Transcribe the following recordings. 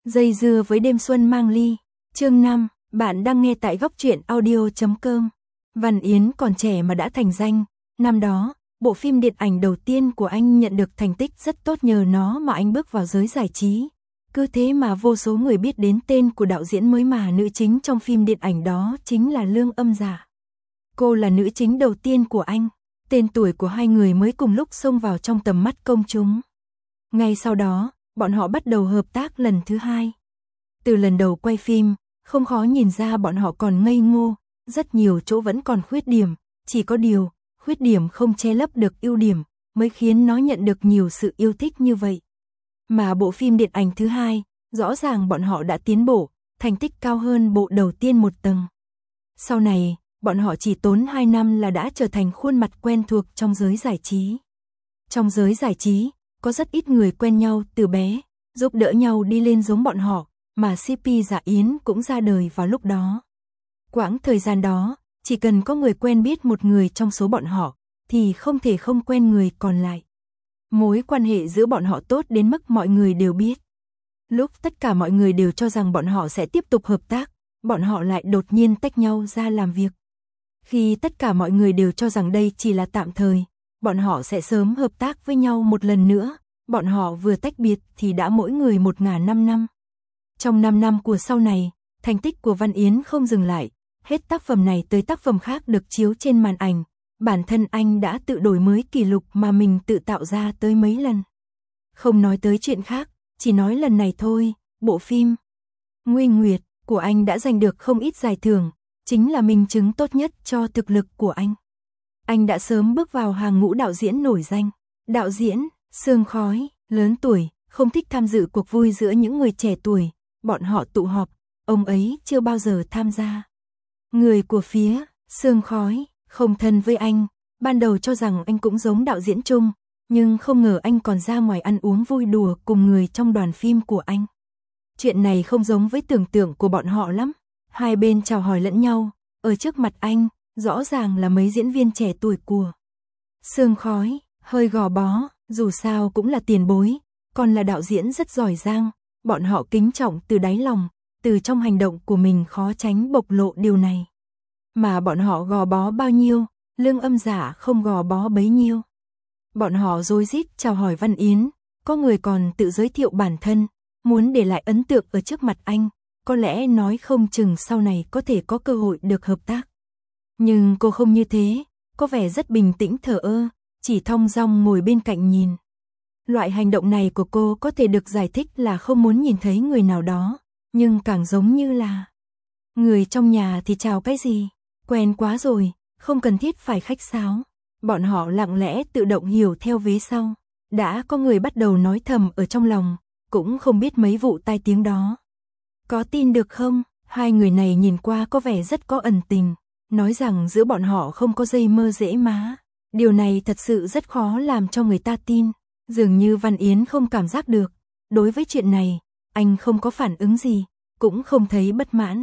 Dây dưa với đêm xuân mang ly. Chương 5, bạn đang nghe tại góc truyện audio.com. Văn Yến còn trẻ mà đã thành danh. Năm đó, bộ phim điện ảnh đầu tiên của anh nhận được thành tích rất tốt, nhờ nó mà anh bước vào giới giải trí. Cứ thế mà vô số người biết đến tên của đạo diễn mới mà nữ chính trong phim điện ảnh đó chính là Lương Âm Dạ. Cô là nữ chính đầu tiên của anh. Tên tuổi của hai người mới cùng lúc xông vào trong tầm mắt công chúng. Ngay sau đó, bọn họ bắt đầu hợp tác lần thứ hai. Từ lần đầu quay phim, không khó nhìn ra bọn họ còn ngây ngô, rất nhiều chỗ vẫn còn khuyết điểm, chỉ có điều, khuyết điểm không che lấp được ưu điểm, mới khiến nó nhận được nhiều sự yêu thích như vậy. Mà bộ phim điện ảnh thứ hai, rõ ràng bọn họ đã tiến bộ, thành tích cao hơn bộ đầu tiên một tầng. Sau này, bọn họ chỉ tốn 2 năm là đã trở thành khuôn mặt quen thuộc trong giới giải trí. Trong giới giải trí, có rất ít người quen nhau từ bé, giúp đỡ nhau đi lên giống bọn họ, mà CP Dạ Yến cũng ra đời vào lúc đó. Quãng thời gian đó, chỉ cần có người quen biết một người trong số bọn họ, thì không thể không quen người còn lại. Mối quan hệ giữa bọn họ tốt đến mức mọi người đều biết. Lúc tất cả mọi người đều cho rằng bọn họ sẽ tiếp tục hợp tác, bọn họ lại đột nhiên tách nhau ra làm việc. Khi tất cả mọi người đều cho rằng đây chỉ là tạm thời, bọn họ sẽ sớm hợp tác với nhau một lần nữa, bọn họ vừa tách biệt thì đã mỗi người một ngả 5 năm. Trong 5 năm của sau này, thành tích của Văn Yến không dừng lại, hết tác phẩm này tới tác phẩm khác được chiếu trên màn ảnh, bản thân anh đã tự đổi mới kỷ lục mà mình tự tạo ra tới mấy lần. Không nói tới chuyện khác, chỉ nói lần này thôi, bộ phim Nguy Nguyệt của anh đã giành được không ít giải thưởng, chính là minh chứng tốt nhất cho thực lực của anh. Anh đã sớm bước vào hàng ngũ đạo diễn nổi danh. Đạo diễn Sương Khói, lớn tuổi, không thích tham dự cuộc vui giữa những người trẻ tuổi, bọn họ tụ họp, ông ấy chưa bao giờ tham gia. Người của phía Sương Khói không thân với anh, ban đầu cho rằng anh cũng giống đạo diễn Trung, nhưng không ngờ anh còn ra ngoài ăn uống vui đùa cùng người trong đoàn phim của anh. Chuyện này không giống với tưởng tượng của bọn họ lắm. Hai bên chào hỏi lẫn nhau, ở trước mặt anh, rõ ràng là mấy diễn viên trẻ tuổi của Sương Khói, hơi gò bó, dù sao cũng là tiền bối, còn là đạo diễn rất giỏi giang, bọn họ kính trọng từ đáy lòng, từ trong hành động của mình khó tránh bộc lộ điều này. Mà bọn họ gò bó bao nhiêu, Lương Âm Dạ không gò bó bấy nhiêu. Bọn họ rối rít chào hỏi Văn Yến, có người còn tự giới thiệu bản thân, muốn để lại ấn tượng ở trước mặt anh, có lẽ nói không chừng sau này có thể có cơ hội được hợp tác. Nhưng cô không như thế, có vẻ rất bình tĩnh thờ ơ, chỉ thong dong ngồi bên cạnh nhìn. Loại hành động này của cô có thể được giải thích là không muốn nhìn thấy người nào đó, nhưng càng giống như là người trong nhà thì chào cái gì, quen quá rồi, không cần thiết phải khách sáo. Bọn họ lặng lẽ tự động hiểu theo vế sau, đã có người bắt đầu nói thầm ở trong lòng, cũng không biết mấy vụ tai tiếng đó có tin được không. Hai người này nhìn qua có vẻ rất có ẩn tình, nói rằng giữa bọn họ không có dây mơ rễ má. Điều này thật sự rất khó làm cho người ta tin. Dường như Văn Yến không cảm giác được. Đối với chuyện này, anh không có phản ứng gì, cũng không thấy bất mãn.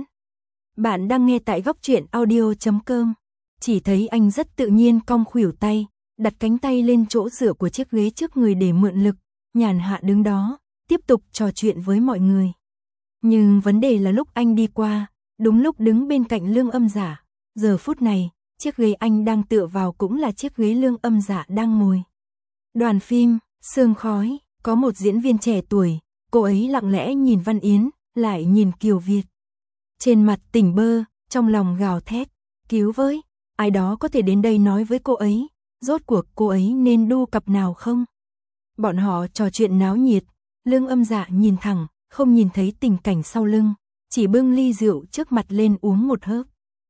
Bạn đang nghe tại góc truyện audio.com. Chỉ thấy anh rất tự nhiên cong khuỷu tay, đặt cánh tay lên chỗ dựa của chiếc ghế trước người để mượn lực, nhàn hạ đứng đó, tiếp tục trò chuyện với mọi người. Nhưng vấn đề là lúc anh đi qua, đúng lúc đứng bên cạnh Lương Âm Dạ, giờ phút này, chiếc ghế anh đang tựa vào cũng là chiếc ghế Lương Âm Dạ đang ngồi. Đoàn phim Sương Khói, có một diễn viên trẻ tuổi, cô ấy lặng lẽ nhìn Văn Yến, lại nhìn Kiều Việt. Trên mặt tỉnh bơ, trong lòng gào thét, cứu với, ai đó có thể đến đây nói với cô ấy, rốt cuộc cô ấy nên đu cặp nào không? Bọn họ trò chuyện náo nhiệt, Lương Âm Dạ nhìn thẳng, không nhìn thấy tình cảnh sau lưng, chỉ bưng ly rượu trước mặt lên uống một hớp.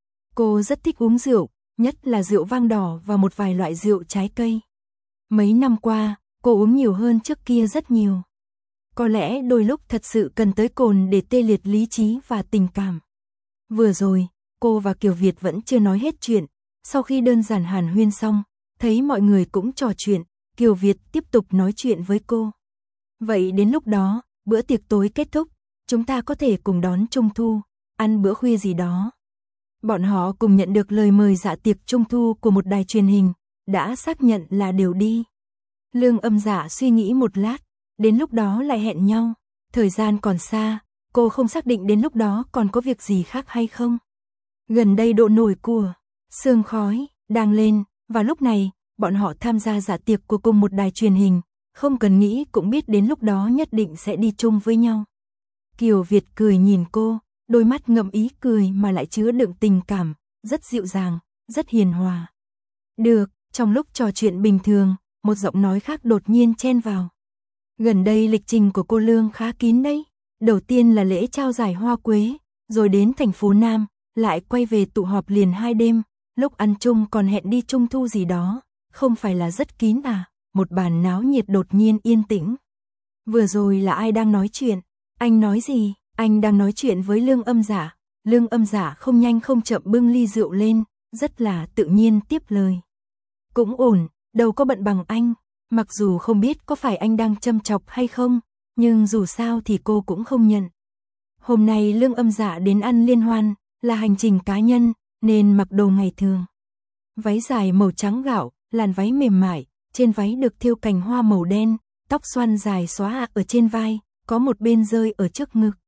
Cô rất thích uống rượu, nhất là rượu vang đỏ và một vài loại rượu trái cây. Mấy năm qua, cô uống nhiều hơn trước kia rất nhiều. Có lẽ đôi lúc thật sự cần tới cồn để tê liệt lý trí và tình cảm. Vừa rồi, cô và Kiều Việt vẫn chưa nói hết chuyện, sau khi đơn giản hàn huyên xong, thấy mọi người cũng trò chuyện, Kiều Việt tiếp tục nói chuyện với cô. Vậy đến lúc đó, bữa tiệc tối kết thúc, chúng ta có thể cùng đón Trung thu, ăn bữa khuya gì đó. Bọn họ cùng nhận được lời mời dạ tiệc Trung thu của một đài truyền hình, đã xác nhận là đều đi. Lương Âm Dạ suy nghĩ một lát, đến lúc đó lại hẹn nhau, thời gian còn xa, cô không xác định đến lúc đó còn có việc gì khác hay không. Gần đây độ nổi của Sương Khói đang lên, và lúc này, bọn họ tham gia dạ tiệc của cùng một đài truyền hình, không cần nghĩ cũng biết đến lúc đó nhất định sẽ đi chung với nhau. Kiều Việt cười nhìn cô, đôi mắt ngậm ý cười mà lại chứa đựng tình cảm, rất dịu dàng, rất hiền hòa. Được, trong lúc trò chuyện bình thường, một giọng nói khác đột nhiên chen vào. Gần đây lịch trình của cô Lương khá kín đấy. Đầu tiên là lễ trao giải hoa quế, rồi đến thành phố Nam, lại quay về tụ họp liền 2 đêm, lúc ăn chung còn hẹn đi trung thu gì đó, không phải là rất kín à? Một bàn náo nhiệt đột nhiên yên tĩnh. Vừa rồi là ai đang nói chuyện? Anh nói gì? Anh đang nói chuyện với Lương Âm Dạ. Lương Âm Dạ không nhanh không chậm bưng ly rượu lên, rất là tự nhiên tiếp lời. Cũng ổn, đâu có bận bằng anh. Mặc dù không biết có phải anh đang châm chọc hay không, nhưng dù sao thì cô cũng không nhận. Hôm nay Lương Âm Dạ đến ăn liên hoan, là hành trình cá nhân, nên mặc đồ ngày thường. Váy dài màu trắng gạo, làn váy mềm mại, trên váy được thêu cành hoa màu đen, tóc xoăn dài xóa ở trên vai, có một bên rơi ở trước ngực.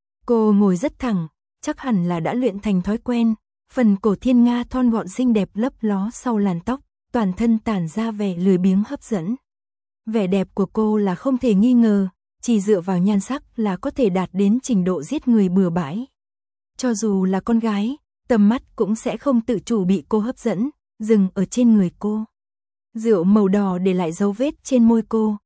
Cô ngồi rất thẳng, chắc hẳn là đã luyện thành thói quen, phần cổ thiên nga thon gọn xinh đẹp lấp ló sau làn tóc, toàn thân tản ra vẻ lười biếng hấp dẫn. Vẻ đẹp của cô là không thể nghi ngờ, chỉ dựa vào nhan sắc là có thể đạt đến trình độ giết người bừa bãi. Cho dù là con gái, tầm mắt cũng sẽ không tự chủ bị cô hấp dẫn, dừng ở trên người cô. Rượu màu đỏ để lại dấu vết trên môi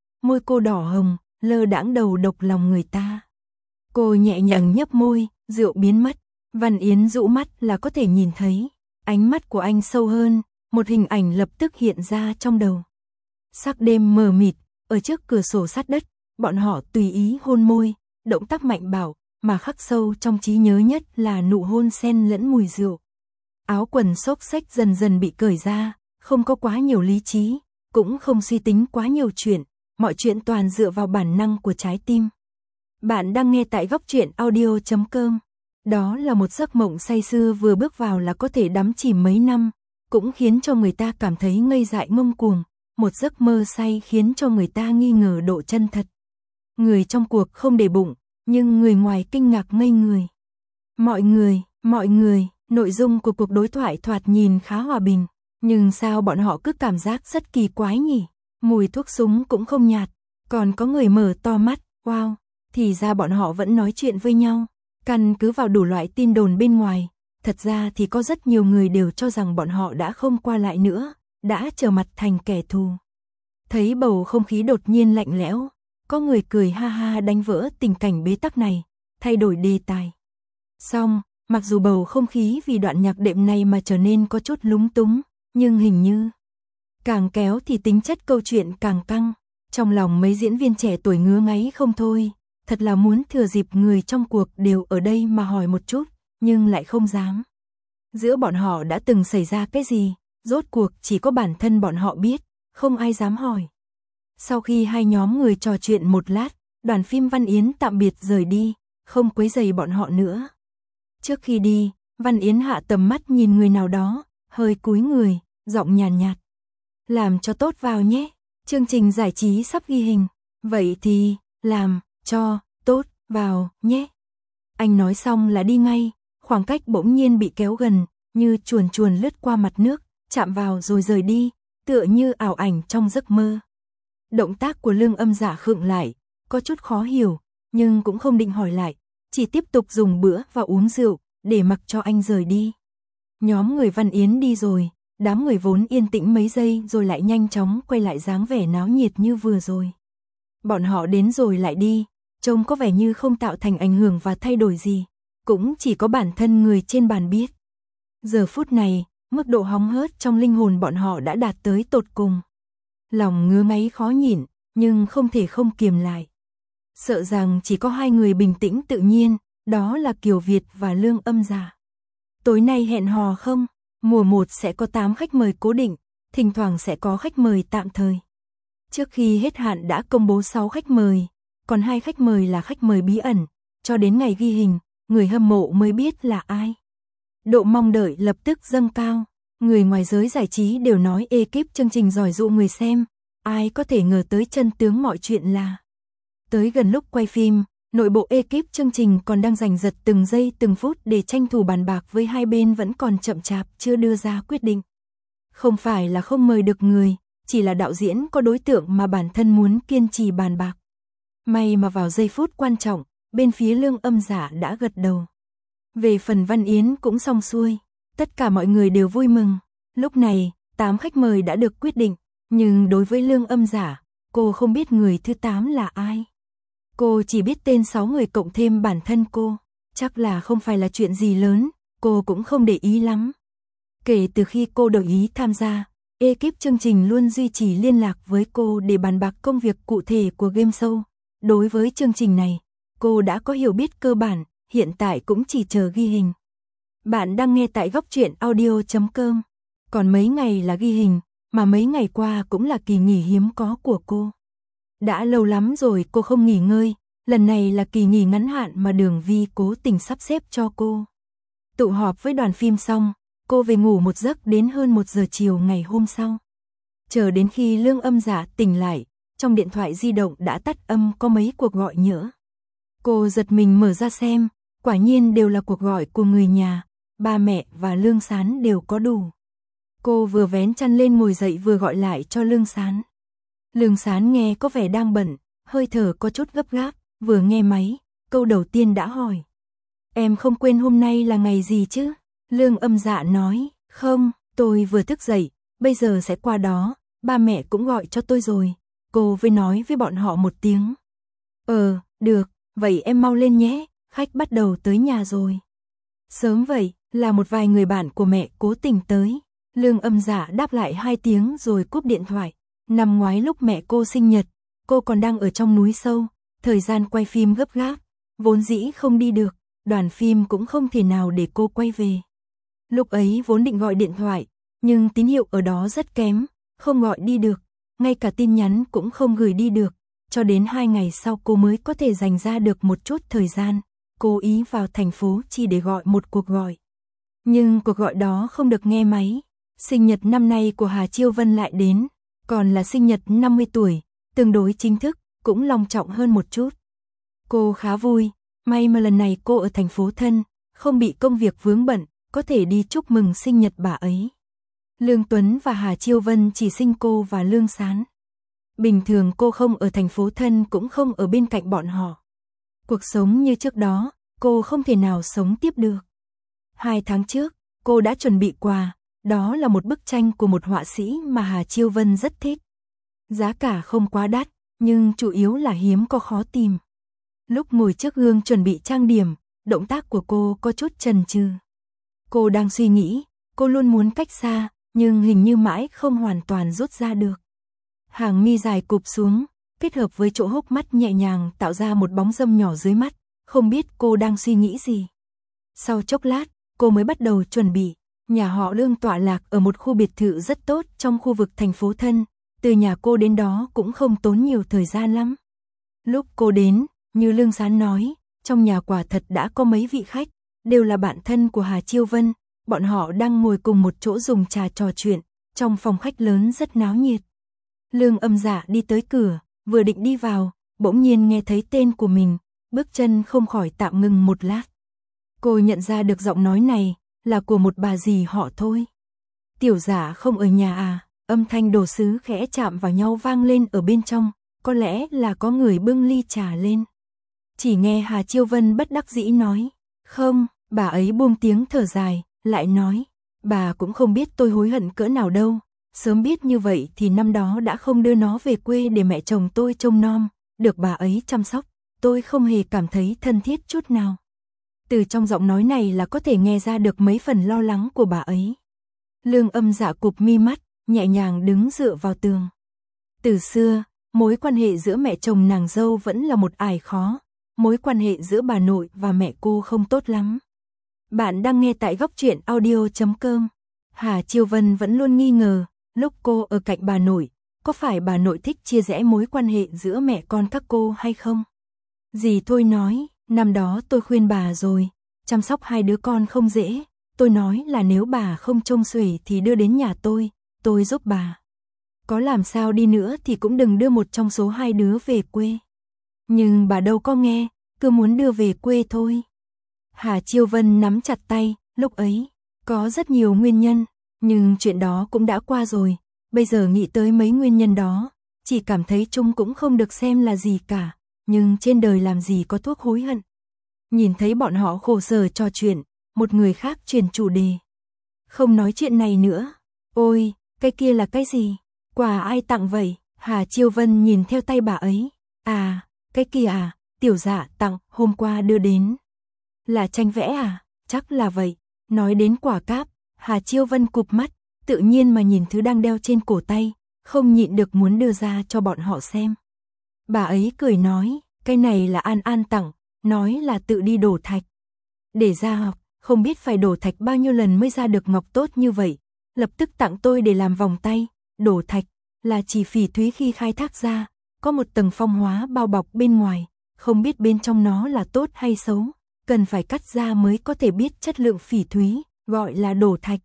cô đỏ hồng, lơ đãng đầu độc lòng người ta. Cô nhẹ nhàng nhấp môi, rượu biến mất, Văn Yến dụ mắt là có thể nhìn thấy, ánh mắt của anh sâu hơn, một hình ảnh lập tức hiện ra trong đầu. Sắc đêm mờ mịt, ở trước cửa sổ sát đất, bọn họ tùy ý hôn môi, động tác mạnh bạo, mà khắc sâu trong trí nhớ nhất là nụ hôn xen lẫn mùi rượu. Áo quần xốc xếch dần dần bị cởi ra, không có quá nhiều lý trí, cũng không suy tính quá nhiều chuyện, mọi chuyện toàn dựa vào bản năng của trái tim. Bạn đang nghe tại Góc Truyện Audio.com. Đó là một giấc mộng say sưa vừa bước vào là có thể đắm chìm mấy năm, cũng khiến cho người ta cảm thấy ngây dại ngông cuồng, một giấc mơ say khiến cho người ta nghi ngờ độ chân thật. Người trong cuộc không để bụng, nhưng người ngoài kinh ngạc ngây người. Mọi người, nội dung của cuộc đối thoại thoạt nhìn khá hòa bình, nhưng sao bọn họ cứ cảm giác rất kỳ quái nhỉ? Mùi thuốc súng cũng không nhạt, còn có người mở to mắt, wow, thì ra bọn họ vẫn nói chuyện với nhau. Căn cứ vào đủ loại tin đồn bên ngoài, thật ra thì có rất nhiều người đều cho rằng bọn họ đã không qua lại nữa, đã trở mặt thành kẻ thù. Thấy bầu không khí đột nhiên lạnh lẽo, có người cười ha ha đánh vỡ tình cảnh bế tắc này, thay đổi đề tài. Xong, mặc dù bầu không khí vì đoạn nhạc đệm này mà trở nên có chút lúng túng, nhưng hình như càng kéo thì tính chất câu chuyện càng căng. Trong lòng mấy diễn viên trẻ tuổi ngứa ngáy không thôi, thật là muốn thừa dịp người trong cuộc đều ở đây mà hỏi một chút, nhưng lại không dám. Giữa bọn họ đã từng xảy ra cái gì, rốt cuộc chỉ có bản thân bọn họ biết, không ai dám hỏi. Sau khi hai nhóm người trò chuyện một lát, đoàn phim Văn Yến tạm biệt rời đi, không quấy rầy bọn họ nữa. Trước khi đi, Văn Yến hạ tầm mắt nhìn người nào đó, hơi cúi người, giọng nhàn nhạt. Làm cho tốt vào nhé, chương trình giải trí sắp ghi hình, vậy thì, làm cho tốt vào nhé. Anh nói xong là đi ngay, khoảng cách bỗng nhiên bị kéo gần, như chuồn chuồn lướt qua mặt nước, chạm vào rồi rời đi, tựa như ảo ảnh trong giấc mơ. Động tác của Lương Âm Dạ khựng lại, có chút khó hiểu, nhưng cũng không định hỏi lại, chỉ tiếp tục dùng bữa và uống rượu, để mặc cho anh rời đi. Nhóm người Văn Yến đi rồi, đám người vốn yên tĩnh mấy giây rồi lại nhanh chóng quay lại dáng vẻ náo nhiệt như vừa rồi. Bọn họ đến rồi lại đi, trông có vẻ như không tạo thành ảnh hưởng và thay đổi gì, cũng chỉ có bản thân người trên bàn biết. Giờ phút này, mức độ hóng hớt trong linh hồn bọn họ đã đạt tới tột cùng. Lòng ngứa ngáy khó nhịn, nhưng không thể không kiềm lại. Sợ rằng chỉ có hai người bình tĩnh tự nhiên, đó là Kiều Việt và Lương Âm Dạ. Tối nay hẹn hò không? Mùa 1 sẽ có 8 khách mời cố định, thỉnh thoảng sẽ có khách mời tạm thời. Trước khi hết hạn đã công bố 6 khách mời, còn 2 khách mời là khách mời bí ẩn, cho đến ngày ghi hình, người hâm mộ mới biết là ai. Độ mong đợi lập tức dâng cao, người ngoài giới giải trí đều nói ekip chương trình giỏi dụ người xem, ai có thể ngờ tới chân tướng mọi chuyện là. Tới gần lúc quay phim, Nội bộ ekip chương trình còn đang giành giật từng giây từng phút để tranh thủ bàn bạc với hai bên vẫn còn chậm chạp chưa đưa ra quyết định. Không phải là không mời được người, chỉ là đạo diễn có đối tượng mà bản thân muốn kiên trì bàn bạc. May mà vào giây phút quan trọng, bên phía Lương Âm Dạ đã gật đầu. Về phần Văn Yến cũng xong xuôi, tất cả mọi người đều vui mừng. Lúc này, 8 khách mời đã được quyết định, nhưng đối với Lương Âm Dạ, cô không biết người thứ 8 là ai. Cô chỉ biết tên 6 người cộng thêm bản thân cô, chắc là không phải là chuyện gì lớn, cô cũng không để ý lắm. Kể từ khi cô đồng ý tham gia, ekip chương trình luôn duy trì liên lạc với cô để bàn bạc công việc cụ thể của game show. Đối với chương trình này, cô đã có hiểu biết cơ bản, hiện tại cũng chỉ chờ ghi hình. Bạn đang nghe tại góc truyện audio.com. Còn mấy ngày là ghi hình, mà mấy ngày qua cũng là kỳ nghỉ hiếm có của cô. Đã lâu lắm rồi cô không nghỉ ngơi, lần này là kỳ nghỉ ngắn hạn mà Đường Vi cố tình sắp xếp cho cô. Tụ họp với đoàn phim xong, cô về ngủ một giấc đến hơn 1 giờ chiều ngày hôm sau. Chờ đến khi Lương Âm Dạ tỉnh lại, trong điện thoại di động đã tắt âm có mấy cuộc gọi nhỡ. Cô giật mình mở ra xem, quả nhiên đều là cuộc gọi của người nhà, ba mẹ và Lương Sán đều có đủ. Cô vừa vén chăn lên ngồi dậy vừa gọi lại cho Lương Sán. Lương Sán nghe có vẻ đang bận, hơi thở có chút gấp gáp, vừa nghe máy, câu đầu tiên đã hỏi. Em không quên hôm nay là ngày gì chứ? Lương Âm Dạ nói, không, tôi vừa thức dậy, bây giờ sẽ qua đó, ba mẹ cũng gọi cho tôi rồi. Cô với nói với bọn họ một tiếng. Được, vậy em mau lên nhé, khách bắt đầu tới nhà rồi. Sớm vậy, là một vài người bạn của mẹ cố tình tới. Lương Âm Dạ đáp lại 2 tiếng rồi cúp điện thoại. Năm ngoái lúc mẹ cô sinh nhật, cô còn đang ở trong núi sâu, thời gian quay phim gấp gáp, vốn dĩ không đi được, đoàn phim cũng không thể nào để cô quay về. Lúc ấy vốn định gọi điện thoại, nhưng tín hiệu ở đó rất kém, không gọi đi được, ngay cả tin nhắn cũng không gửi đi được, cho đến 2 ngày sau cô mới có thể dành ra được một chút thời gian, cố ý vào thành phố chỉ để gọi một cuộc gọi. Nhưng cuộc gọi đó không được nghe máy, sinh nhật năm nay của Hà Chiêu Vân lại đến, còn là sinh nhật 50 tuổi, tương đối chính thức, cũng long trọng hơn một chút. Cô khá vui, may mà lần này cô ở thành phố thân, không bị công việc vướng bận, có thể đi chúc mừng sinh nhật bà ấy. Lương Tuấn và Hà Chiêu Vân chỉ sinh cô và Lương Sán. Bình thường cô không ở thành phố thân cũng không ở bên cạnh bọn họ. Cuộc sống như trước đó, cô không thể nào sống tiếp được. 2 tháng trước, cô đã chuẩn bị quà, đó là một bức tranh của một họa sĩ mà Hà Chiêu Vân rất thích. Giá cả không quá đắt, nhưng chủ yếu là hiếm có khó tìm. Lúc ngồi trước gương chuẩn bị trang điểm, động tác của cô có chút chần chừ. Cô đang suy nghĩ, cô luôn muốn cách xa, nhưng hình như mãi không hoàn toàn rút ra được. Hàng mi dài cụp xuống, kết hợp với chỗ hốc mắt nhẹ nhàng tạo ra một bóng râm nhỏ dưới mắt, không biết cô đang suy nghĩ gì. Sau chốc lát, cô mới bắt đầu chuẩn bị. Nhà họ Lương tọa lạc ở một khu biệt thự rất tốt trong khu vực thành phố thân, từ nhà cô đến đó cũng không tốn nhiều thời gian lắm. Lúc cô đến, như Lương Sán nói, trong nhà quả thật đã có mấy vị khách, đều là bạn thân của Hà Chiêu Vân, bọn họ đang ngồi cùng một chỗ dùng trà trò chuyện, trong phòng khách lớn rất náo nhiệt. Lương Âm Dạ đi tới cửa, vừa định đi vào, bỗng nhiên nghe thấy tên của mình, bước chân không khỏi tạm ngừng một lát. Cô nhận ra được giọng nói này, là của một bà dì họ Thôi. Tiểu Dạ không ở nhà à? Âm thanh đồ sứ khẽ chạm vào nhau vang lên ở bên trong, có lẽ là có người bưng ly trà lên. Chỉ nghe Hà Chiêu Vân bất đắc dĩ nói, không, bà ấy buông tiếng thở dài, lại nói, bà cũng không biết tôi hối hận cỡ nào đâu, sớm biết như vậy thì năm đó đã không đưa nó về quê để mẹ chồng tôi trông nom, được bà ấy chăm sóc, tôi không hề cảm thấy thân thiết chút nào. Từ trong giọng nói này là có thể nghe ra được mấy phần lo lắng của bà ấy. Lương Âm Dạ cụp mi mắt, nhẹ nhàng đứng dựa vào tường. Từ xưa, mối quan hệ giữa mẹ chồng nàng dâu vẫn là một ải khó, mối quan hệ giữa bà nội và mẹ cô không tốt lắm. Bạn đang nghe tại góc truyện audio.com. Hà Chiêu Vân vẫn luôn nghi ngờ, lúc cô ở cạnh bà nội, có phải bà nội thích chia rẽ mối quan hệ giữa mẹ con các cô hay không? Dì Thôi nói, năm đó tôi khuyên bà rồi, chăm sóc 2 đứa con không dễ, tôi nói là nếu bà không trông xuể thì đưa đến nhà tôi giúp bà. Có làm sao đi nữa thì cũng đừng đưa một trong số 2 đứa về quê. Nhưng bà đâu có nghe, cứ muốn đưa về quê thôi. Hà Chiêu Vân nắm chặt tay, lúc ấy, có rất nhiều nguyên nhân, nhưng chuyện đó cũng đã qua rồi, bây giờ nghĩ tới mấy nguyên nhân đó, chỉ cảm thấy chung cũng không được xem là gì cả, nhưng trên đời làm gì có thuốc hối hận. Nhìn thấy bọn họ khổ sở trò chuyện, một người khác chuyển chủ đề. Không nói chuyện này nữa. Ôi, cái kia là cái gì? Quà ai tặng vậy? Hà Chiêu Vân nhìn theo tay bà ấy. À, cái kia à, Tiểu Dạ tặng, hôm qua đưa đến. Là tranh vẽ à? Chắc là vậy. Nói đến quả cáp, Hà Chiêu Vân cụp mắt, tự nhiên mà nhìn thứ đang đeo trên cổ tay, không nhịn được muốn đưa ra cho bọn họ xem. Bà ấy cười nói, cái này là An An tặng, nói là tự đi đổ thạch. Để ra học, không biết phải đổ thạch bao nhiêu lần mới ra được ngọc tốt như vậy, lập tức tặng tôi để làm vòng tay. Đổ thạch là chỉ phỉ thúy khi khai thác ra, có một tầng phong hóa bao bọc bên ngoài, không biết bên trong nó là tốt hay xấu, cần phải cắt ra mới có thể biết chất lượng phỉ thúy, gọi là đổ thạch.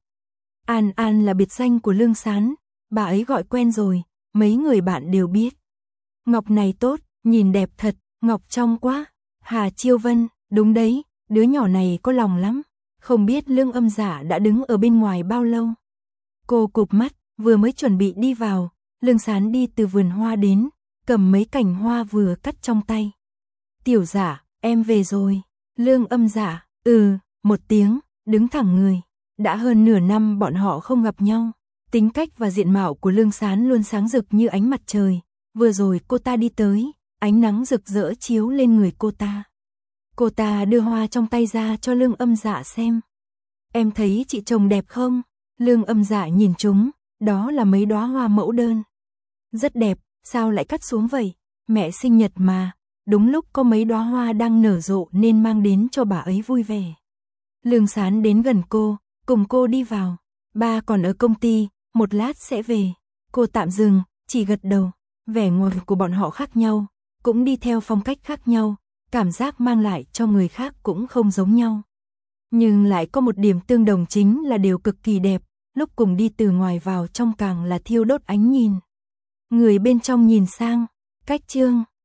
An An là biệt danh của Lương Sán, bà ấy gọi quen rồi, mấy người bạn đều biết. Ngọc này tốt, nhìn đẹp thật, ngọc trong quá. Hà Chiêu Vân, đúng đấy, đứa nhỏ này có lòng lắm, không biết Lương Âm Dạ đã đứng ở bên ngoài bao lâu. Cô cụp mắt, vừa mới chuẩn bị đi vào, Lương Sán đi từ vườn hoa đến, cầm mấy cành hoa vừa cắt trong tay. Tiểu Dạ, em về rồi. Lương Âm Dạ, một tiếng, đứng thẳng người. Đã hơn nửa năm bọn họ không gặp nhau. Tính cách và diện mạo của Lương Sán luôn sáng rực như ánh mặt trời. Vừa rồi cô ta đi tới, ánh nắng rực rỡ chiếu lên người cô ta. Cô ta đưa hoa trong tay ra cho Lương Âm Dạ xem. Em thấy chị chồng đẹp không? Lương Âm Dạ nhìn chúng, đó là mấy đóa hoa mẫu đơn. Rất đẹp, sao lại cắt xuống vậy? Mẹ sinh nhật mà, đúng lúc có mấy đóa hoa đang nở rộ nên mang đến cho bà ấy vui vẻ. Lương Sán đến gần cô, cùng cô đi vào. Ba còn ở công ty, một lát sẽ về. Cô tạm dừng, chỉ gật đầu. Vẻ ngoài của bọn họ khác nhau, cũng đi theo phong cách khác nhau, cảm giác mang lại cho người khác cũng không giống nhau. Nhưng lại có một điểm tương đồng chính là đều cực kỳ đẹp, lúc cùng đi từ ngoài vào trong càng là thiêu đốt ánh nhìn. Người bên trong nhìn sang, cách chương